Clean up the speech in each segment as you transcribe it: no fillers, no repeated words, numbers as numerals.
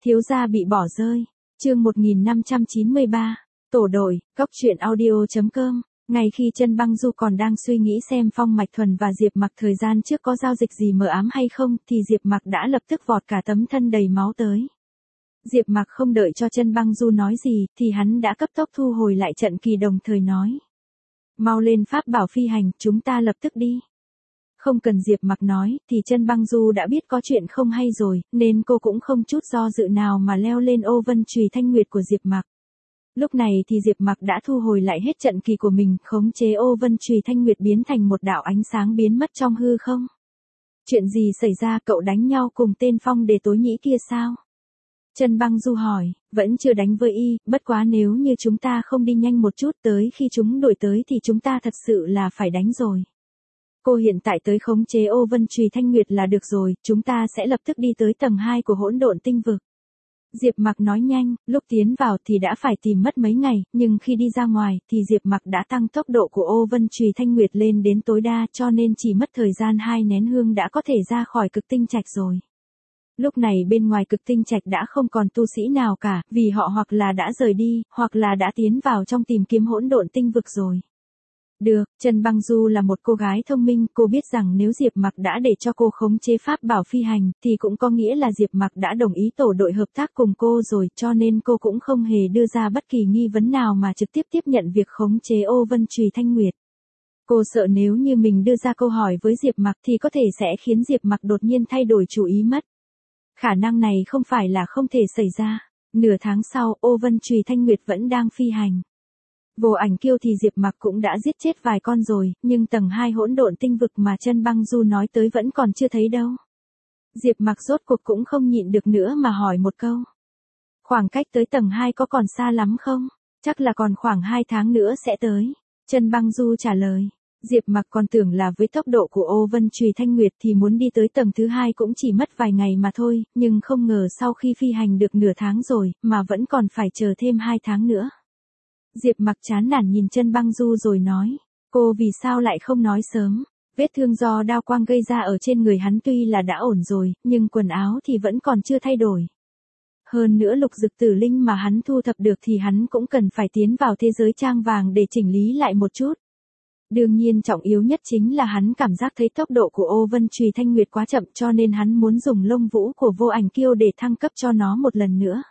Thiếu gia bị bỏ rơi. Chương 1593. Tổ đội, Cốc truyện audio.com. Ngay khi Chân Băng Du còn đang suy nghĩ xem Phong Mạch Thuần và Diệp Mặc thời gian trước có giao dịch gì mờ ám hay không, thì Diệp Mặc đã lập tức vọt cả tấm thân đầy máu tới. Diệp Mặc không đợi cho Chân Băng Du nói gì, thì hắn đã cấp tốc thu hồi lại trận kỳ, đồng thời nói: "Mau lên pháp bảo phi hành, chúng ta lập tức đi." Không cần Diệp Mặc nói, thì Chân Băng Du đã biết có chuyện không hay rồi, nên cô cũng không chút do dự nào mà leo lên ô vân chùy thanh nguyệt của Diệp Mặc. Lúc này thì Diệp Mặc đã thu hồi lại hết trận kỳ của mình, khống chế ô vân chùy thanh nguyệt biến thành một đạo ánh sáng biến mất trong hư không. "Chuyện gì xảy ra, cậu đánh nhau cùng tên Phong Đề tối nhĩ kia sao?" Chân Băng Du hỏi. "Vẫn chưa đánh với y, bất quá nếu như chúng ta không đi nhanh một chút, tới khi chúng đuổi tới thì chúng ta thật sự là phải đánh rồi. Cô hiện tại tới khống chế ô vân chùy thanh nguyệt là được rồi, chúng ta sẽ lập tức đi tới tầng 2 của hỗn độn tinh vực." Diệp Mặc nói nhanh, lúc tiến vào thì đã phải tìm mất mấy ngày, nhưng khi đi ra ngoài thì Diệp Mặc đã tăng tốc độ của ô vân chùy thanh nguyệt lên đến tối đa, cho nên chỉ mất thời gian 2 nén hương đã có thể ra khỏi cực tinh trạch rồi. Lúc này bên ngoài cực tinh trạch đã không còn tu sĩ nào cả, vì họ hoặc là đã rời đi, hoặc là đã tiến vào trong tìm kiếm hỗn độn tinh vực rồi. Được, Chân Băng Du là một cô gái thông minh, cô biết rằng nếu Diệp Mặc đã để cho cô khống chế pháp bảo phi hành, thì cũng có nghĩa là Diệp Mặc đã đồng ý tổ đội hợp tác cùng cô rồi, cho nên cô cũng không hề đưa ra bất kỳ nghi vấn nào mà trực tiếp tiếp nhận việc khống chế ô vân chùy thanh nguyệt. Cô sợ nếu như mình đưa ra câu hỏi với Diệp Mặc thì có thể sẽ khiến Diệp Mặc đột nhiên thay đổi chủ ý mất. Khả năng này không phải là không thể xảy ra. Nửa tháng sau, ô vân chùy thanh nguyệt vẫn đang phi hành. Vô Ảnh Kiêu thì Diệp Mặc cũng đã giết chết vài con rồi, nhưng tầng 2 hỗn độn tinh vực mà Chân Băng Du nói tới vẫn còn chưa thấy đâu. Diệp Mặc rốt cuộc cũng không nhịn được nữa mà hỏi một câu: "Khoảng cách tới tầng 2 có còn xa lắm không?" "Chắc là còn khoảng 2 tháng nữa sẽ tới." Chân Băng Du trả lời. Diệp Mặc còn tưởng là với tốc độ của ô vân chùy thanh nguyệt thì muốn đi tới tầng thứ 2 cũng chỉ mất vài ngày mà thôi, nhưng không ngờ sau khi phi hành được nửa tháng rồi, mà vẫn còn phải chờ thêm 2 tháng nữa. Diệp Mặc chán nản nhìn Chân Băng Du rồi nói: "Cô vì sao lại không nói sớm?" Vết thương do đao quang gây ra ở trên người hắn tuy là đã ổn rồi, nhưng quần áo thì vẫn còn chưa thay đổi. Hơn nữa lục dực tử linh mà hắn thu thập được thì hắn cũng cần phải tiến vào thế giới trang vàng để chỉnh lý lại một chút. Đương nhiên trọng yếu nhất chính là hắn cảm giác thấy tốc độ của ô vân chùy thanh nguyệt quá chậm, cho nên hắn muốn dùng lông vũ của Vô Ảnh Kiêu để thăng cấp cho nó một lần nữa.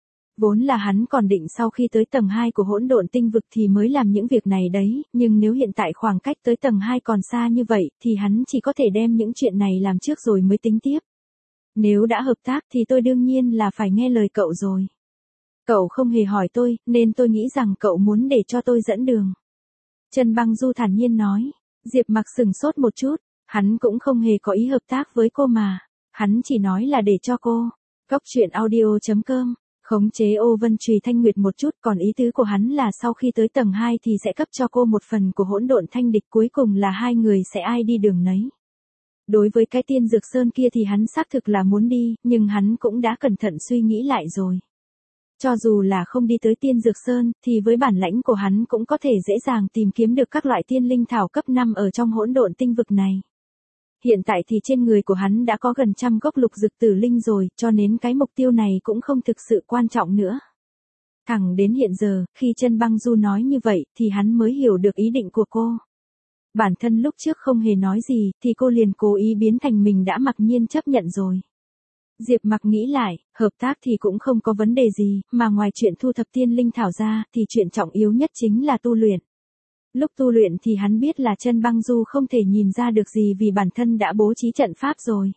Vốn là hắn còn định sau khi tới tầng 2 của hỗn độn tinh vực thì mới làm những việc này đấy, nhưng nếu hiện tại khoảng cách tới tầng 2 còn xa như vậy, thì hắn chỉ có thể đem những chuyện này làm trước rồi mới tính tiếp. "Nếu đã hợp tác thì tôi đương nhiên là phải nghe lời cậu rồi. Cậu không hề hỏi tôi, nên tôi nghĩ rằng cậu muốn để cho tôi dẫn đường." Chân Băng Du thản nhiên nói. Diệp Mặc sừng sốt một chút, hắn cũng không hề có ý hợp tác với cô mà. Hắn chỉ nói là để cho cô. Cốc truyện audio.com. Khống chế ô vân chùy thanh nguyệt một chút, còn ý tứ của hắn là sau khi tới tầng 2 thì sẽ cấp cho cô một phần của hỗn độn thanh địch, cuối cùng là hai người sẽ ai đi đường nấy. Đối với cái Tiên Dược Sơn kia thì hắn xác thực là muốn đi, nhưng hắn cũng đã cẩn thận suy nghĩ lại rồi. Cho dù là không đi tới Tiên Dược Sơn, thì với bản lãnh của hắn cũng có thể dễ dàng tìm kiếm được các loại tiên linh thảo cấp 5 ở trong hỗn độn tinh vực này. Hiện tại thì trên người của hắn đã có gần 100 gốc lục dực tử linh rồi, cho nên cái mục tiêu này cũng không thực sự quan trọng nữa. Thẳng đến hiện giờ, khi Chân Băng Du nói như vậy, thì hắn mới hiểu được ý định của cô. Bản thân lúc trước không hề nói gì, thì cô liền cố ý biến thành mình đã mặc nhiên chấp nhận rồi. Diệp Mặc nghĩ lại, hợp tác thì cũng không có vấn đề gì, mà ngoài chuyện thu thập tiên linh thảo ra, thì chuyện trọng yếu nhất chính là tu luyện. Lúc tu luyện thì hắn biết là Chân Băng Du không thể nhìn ra được gì vì bản thân đã bố trí trận pháp rồi.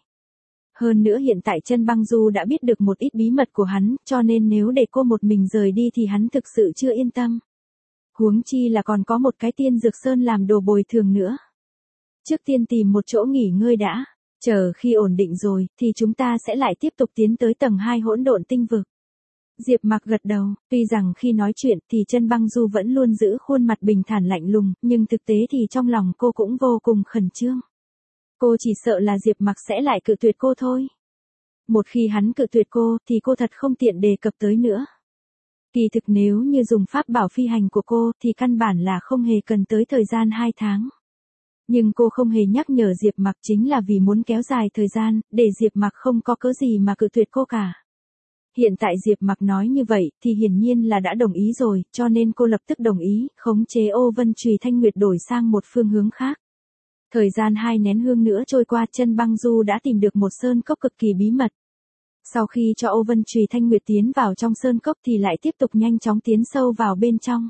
Hơn nữa hiện tại Chân Băng Du đã biết được một ít bí mật của hắn, cho nên nếu để cô một mình rời đi thì hắn thực sự chưa yên tâm. Huống chi là còn có một cái Tiên Dược Sơn làm đồ bồi thường nữa. Trước tiên tìm một chỗ nghỉ ngơi đã, chờ khi ổn định rồi, thì chúng ta sẽ lại tiếp tục tiến tới tầng 2 hỗn độn tinh vực. Diệp Mặc gật đầu, tuy rằng khi nói chuyện thì Chân Băng Du vẫn luôn giữ khuôn mặt bình thản lạnh lùng, nhưng thực tế thì trong lòng cô cũng vô cùng khẩn trương. Cô chỉ sợ là Diệp Mặc sẽ lại cự tuyệt cô thôi. Một khi hắn cự tuyệt cô thì cô thật không tiện đề cập tới nữa. Kỳ thực nếu như dùng pháp bảo phi hành của cô thì căn bản là không hề cần tới thời gian 2 tháng. Nhưng cô không hề nhắc nhở Diệp Mặc chính là vì muốn kéo dài thời gian, để Diệp Mặc không có cớ gì mà cự tuyệt cô cả. Hiện tại Diệp Mặc nói như vậy thì hiển nhiên là đã đồng ý rồi, cho nên cô lập tức đồng ý, khống chế Ô Vân Trùy Thanh Nguyệt đổi sang một phương hướng khác. Thời gian 2 nén hương nữa trôi qua, Chân Băng Du đã tìm được một sơn cốc cực kỳ bí mật. Sau khi cho Ô Vân Trùy Thanh Nguyệt tiến vào trong sơn cốc thì lại tiếp tục nhanh chóng tiến sâu vào bên trong.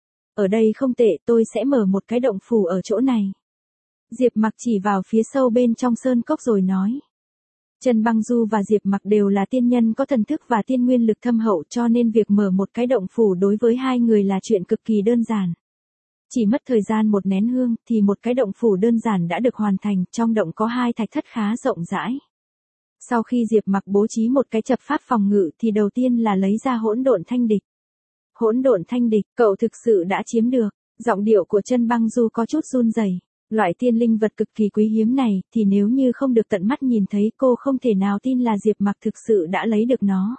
Ở đây không tệ, tôi sẽ mở một cái động phủ ở chỗ này. Diệp Mặc chỉ vào phía sâu bên trong sơn cốc rồi nói. Chân Băng Du và Diệp Mặc đều là tiên nhân có thần thức và tiên nguyên lực thâm hậu, cho nên việc mở một cái động phủ đối với hai người là chuyện cực kỳ đơn giản. Chỉ mất thời gian 1 nén hương thì một cái động phủ đơn giản đã được hoàn thành, trong động có 2 thạch thất khá rộng rãi. Sau khi Diệp Mặc bố trí một cái chập pháp phòng ngự thì đầu tiên là lấy ra hỗn độn thanh địch. Hỗn độn thanh địch, cậu thực sự đã chiếm được. Giọng điệu của Chân Băng Du có chút run rẩy. Loại tiên linh vật cực kỳ quý hiếm này thì nếu như không được tận mắt nhìn thấy, cô không thể nào tin là Diệp Mặc thực sự đã lấy được nó.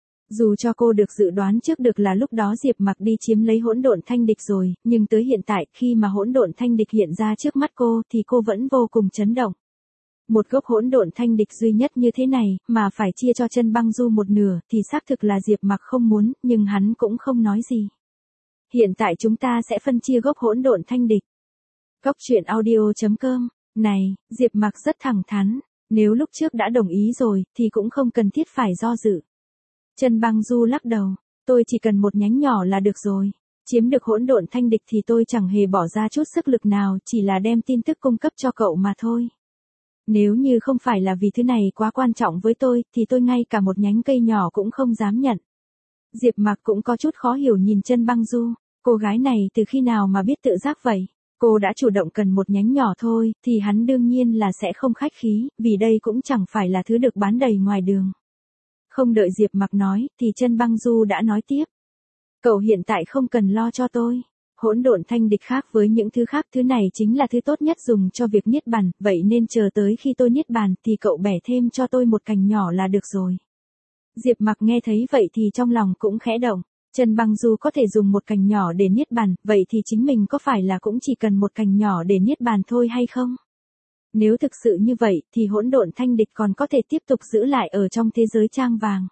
Dù cho cô được dự đoán trước được là lúc đó Diệp Mặc đi chiếm lấy hỗn độn thanh địch rồi, nhưng tới hiện tại khi mà hỗn độn thanh địch hiện ra trước mắt cô thì cô vẫn vô cùng chấn động. Một gốc hỗn độn thanh địch duy nhất như thế này mà phải chia cho Chân Băng Du một nửa thì xác thực là Diệp Mặc không muốn, nhưng hắn cũng không nói gì. Hiện tại chúng ta sẽ phân chia gốc hỗn độn thanh địch. Góc truyện audio.com. Này, Diệp Mặc rất thẳng thắn, nếu lúc trước đã đồng ý rồi thì cũng không cần thiết phải do dự. Chân Băng Du lắc đầu, tôi chỉ cần một nhánh nhỏ là được rồi. Chiếm được hỗn độn thanh địch thì tôi chẳng hề bỏ ra chút sức lực nào, chỉ là đem tin tức cung cấp cho cậu mà thôi. Nếu như không phải là vì thứ này quá quan trọng với tôi thì tôi ngay cả một nhánh cây nhỏ cũng không dám nhận. Diệp Mặc cũng có chút khó hiểu nhìn Chân Băng Du, cô gái này từ khi nào mà biết tự giác vậy? Cô đã chủ động cần một nhánh nhỏ thôi thì hắn đương nhiên là sẽ không khách khí, vì đây cũng chẳng phải là thứ được bán đầy ngoài đường. Không đợi Diệp Mặc nói thì Chân Băng Du đã nói tiếp. Cậu hiện tại không cần lo cho tôi. Hỗn độn thanh địch khác với những thứ khác, thứ này chính là thứ tốt nhất dùng cho việc niết bàn, vậy nên chờ tới khi tôi niết bàn thì cậu bẻ thêm cho tôi một cành nhỏ là được rồi. Diệp Mặc nghe thấy vậy thì trong lòng cũng khẽ động. Chân Băng Du có thể dùng một cành nhỏ để niết bàn, vậy thì chính mình có phải là cũng chỉ cần một cành nhỏ để niết bàn thôi hay không? Nếu thực sự như vậy thì hỗn độn thanh địch còn có thể tiếp tục giữ lại ở trong thế giới trang vàng.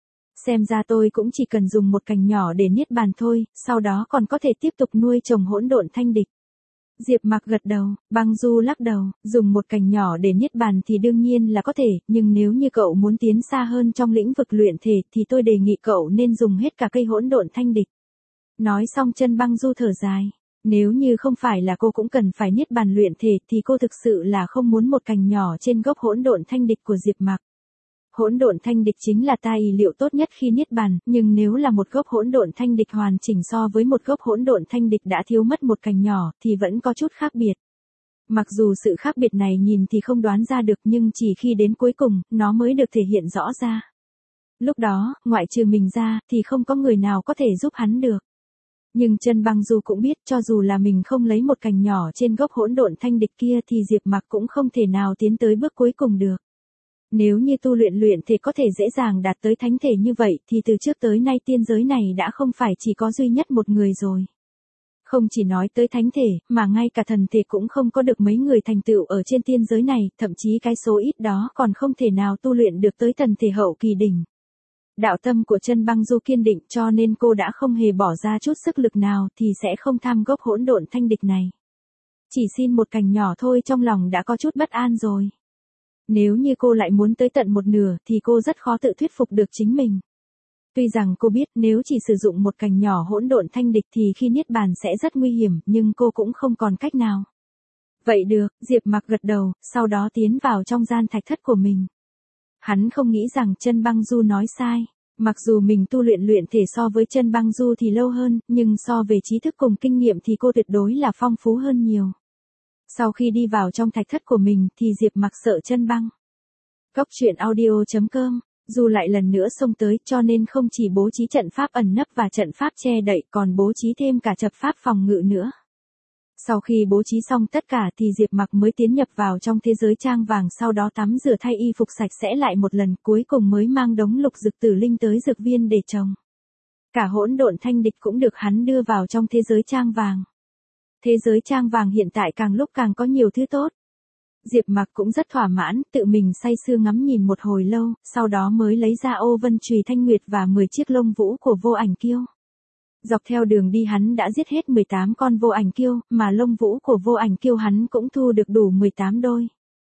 Xem ra tôi cũng chỉ cần dùng một cành nhỏ để niết bàn thôi, sau đó còn có thể tiếp tục nuôi trồng hỗn độn thanh địch. Diệp Mặc gật đầu, Băng Du lắc đầu, dùng một cành nhỏ để niết bàn thì đương nhiên là có thể, nhưng nếu như cậu muốn tiến xa hơn trong lĩnh vực luyện thể thì tôi đề nghị cậu nên dùng hết cả cây hỗn độn thanh địch. Nói xong Chân Băng Du thở dài, nếu như không phải là cô cũng cần phải niết bàn luyện thể thì cô thực sự là không muốn một cành nhỏ trên gốc hỗn độn thanh địch của Diệp Mặc. Hỗn độn thanh địch chính là tài liệu tốt nhất khi niết bàn, nhưng nếu là một gốc hỗn độn thanh địch hoàn chỉnh so với một gốc hỗn độn thanh địch đã thiếu mất một cành nhỏ thì vẫn có chút khác biệt. Mặc dù sự khác biệt này nhìn thì không đoán ra được, nhưng chỉ khi đến cuối cùng, nó mới được thể hiện rõ ra. Lúc đó, ngoại trừ mình ra thì không có người nào có thể giúp hắn được. Nhưng Chân Băng Du cũng biết cho dù là mình không lấy một cành nhỏ trên gốc hỗn độn thanh địch kia thì Diệp Mặc cũng không thể nào tiến tới bước cuối cùng được. Nếu như tu luyện thì có thể dễ dàng đạt tới thánh thể như vậy thì từ trước tới nay tiên giới này đã không phải chỉ có duy nhất một người rồi. Không chỉ nói tới thánh thể, mà ngay cả thần thể cũng không có được mấy người thành tựu ở trên tiên giới này, thậm chí cái số ít đó còn không thể nào tu luyện được tới thần thể hậu kỳ đỉnh. Đạo tâm của Chân Băng Du kiên định cho nên cô đã không hề bỏ ra chút sức lực nào thì sẽ không tham gốc hỗn độn thanh địch này. Chỉ xin một cành nhỏ thôi trong lòng đã có chút bất an rồi. Nếu như cô lại muốn tới tận một nửa thì cô rất khó tự thuyết phục được chính mình. Tuy rằng cô biết nếu chỉ sử dụng một cành nhỏ hỗn độn thanh địch thì khi niết bàn sẽ rất nguy hiểm, nhưng cô cũng không còn cách nào. Vậy được, Diệp Mặc gật đầu, sau đó tiến vào trong gian thạch thất của mình. Hắn không nghĩ rằng Chân Băng Du nói sai. Mặc dù mình tu luyện thể so với Chân Băng Du thì lâu hơn, nhưng so về trí thức cùng kinh nghiệm thì cô tuyệt đối là phong phú hơn nhiều. Sau khi đi vào trong thạch thất của mình thì Diệp Mặc sợ Chân Băng. Góc truyện audio.com. Du lại lần nữa xông tới cho nên không chỉ bố trí trận pháp ẩn nấp và trận pháp che đậy còn bố trí thêm cả trận pháp phòng ngự nữa. Sau khi bố trí xong tất cả thì Diệp Mặc mới tiến nhập vào trong thế giới trang vàng, sau đó tắm rửa thay y phục sạch sẽ lại một lần, cuối cùng mới mang đống lục dược tử linh tới dược viên để trồng. Cả hỗn độn thanh địch cũng được hắn đưa vào trong thế giới trang vàng. Thế giới trang vàng hiện tại càng lúc càng có nhiều thứ tốt. Diệp Mặc cũng rất thỏa mãn, tự mình say sưa ngắm nhìn một hồi lâu, sau đó mới lấy ra ô vân chùy thanh nguyệt và 10 chiếc lông vũ của vô ảnh kiêu. Dọc theo đường đi hắn đã giết hết 18 con vô ảnh kiêu, mà lông vũ của vô ảnh kiêu hắn cũng thu được đủ 18 đôi.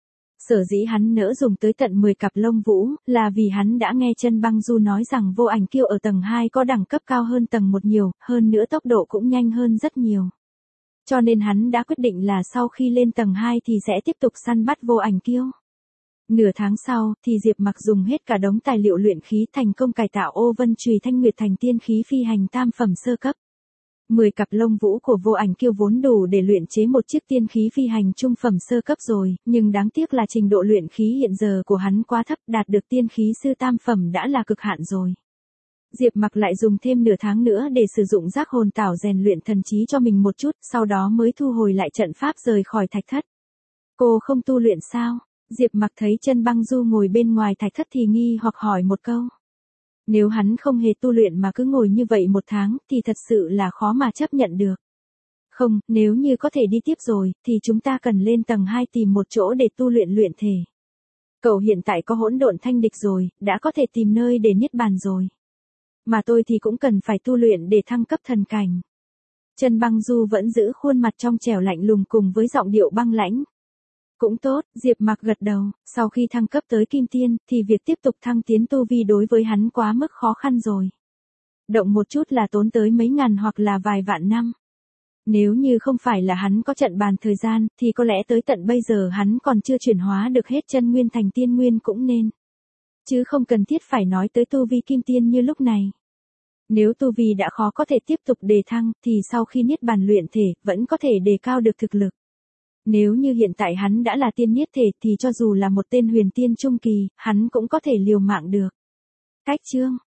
Sở dĩ hắn nỡ dùng tới tận 10 cặp lông vũ, là vì hắn đã nghe Chân Băng Du nói rằng vô ảnh kiêu ở tầng 2 có đẳng cấp cao hơn tầng 1 nhiều, hơn nữa tốc độ cũng nhanh hơn rất nhiều. Cho nên hắn đã quyết định là sau khi lên tầng 2 thì sẽ tiếp tục săn bắt vô ảnh kiêu. Nửa tháng sau, thì Diệp Mặc dùng hết cả đống tài liệu luyện khí thành công cải tạo ô vân chùy thanh nguyệt thành tiên khí phi hành tam phẩm sơ cấp. 10 cặp lông vũ của vô ảnh kiêu vốn đủ để luyện chế một chiếc tiên khí phi hành trung phẩm sơ cấp rồi, nhưng đáng tiếc là trình độ luyện khí hiện giờ của hắn quá thấp, đạt được tiên khí sư tam phẩm đã là cực hạn rồi. Diệp Mặc lại dùng thêm nửa tháng nữa để sử dụng giác hồn tảo rèn luyện thần trí cho mình một chút, sau đó mới thu hồi lại trận pháp rời khỏi thạch thất. Cô không tu luyện sao? Diệp Mặc thấy Chân Băng Du ngồi bên ngoài thạch thất thì nghi hoặc hỏi một câu. Nếu hắn không hề tu luyện mà cứ ngồi như vậy một tháng thì thật sự là khó mà chấp nhận được. Không, nếu như có thể đi tiếp rồi, thì chúng ta cần lên tầng 2 tìm một chỗ để tu luyện thể. Cậu hiện tại có hỗn độn thanh địch rồi, đã có thể tìm nơi để niết bàn rồi. Mà tôi thì cũng cần phải tu luyện để thăng cấp thần cảnh. Chân Băng Du vẫn giữ khuôn mặt trong trẻo lạnh lùng cùng với giọng điệu băng lãnh. Cũng tốt, Diệp Mặc gật đầu, sau khi thăng cấp tới Kim Tiên, thì việc tiếp tục thăng tiến tu vi đối với hắn quá mức khó khăn rồi. Động một chút là tốn tới mấy ngàn hoặc là vài vạn năm. Nếu như không phải là hắn có trận bàn thời gian, thì có lẽ tới tận bây giờ hắn còn chưa chuyển hóa được hết chân nguyên thành tiên nguyên cũng nên. Chứ không cần thiết phải nói tới tu vi Kim Tiên như lúc này. Nếu tu vi đã khó có thể tiếp tục đề thăng, thì sau khi niết bàn luyện thể, vẫn có thể đề cao được thực lực. Nếu như hiện tại hắn đã là tiên niết thể thì cho dù là một tên huyền tiên trung kỳ, hắn cũng có thể liều mạng được. Cách chương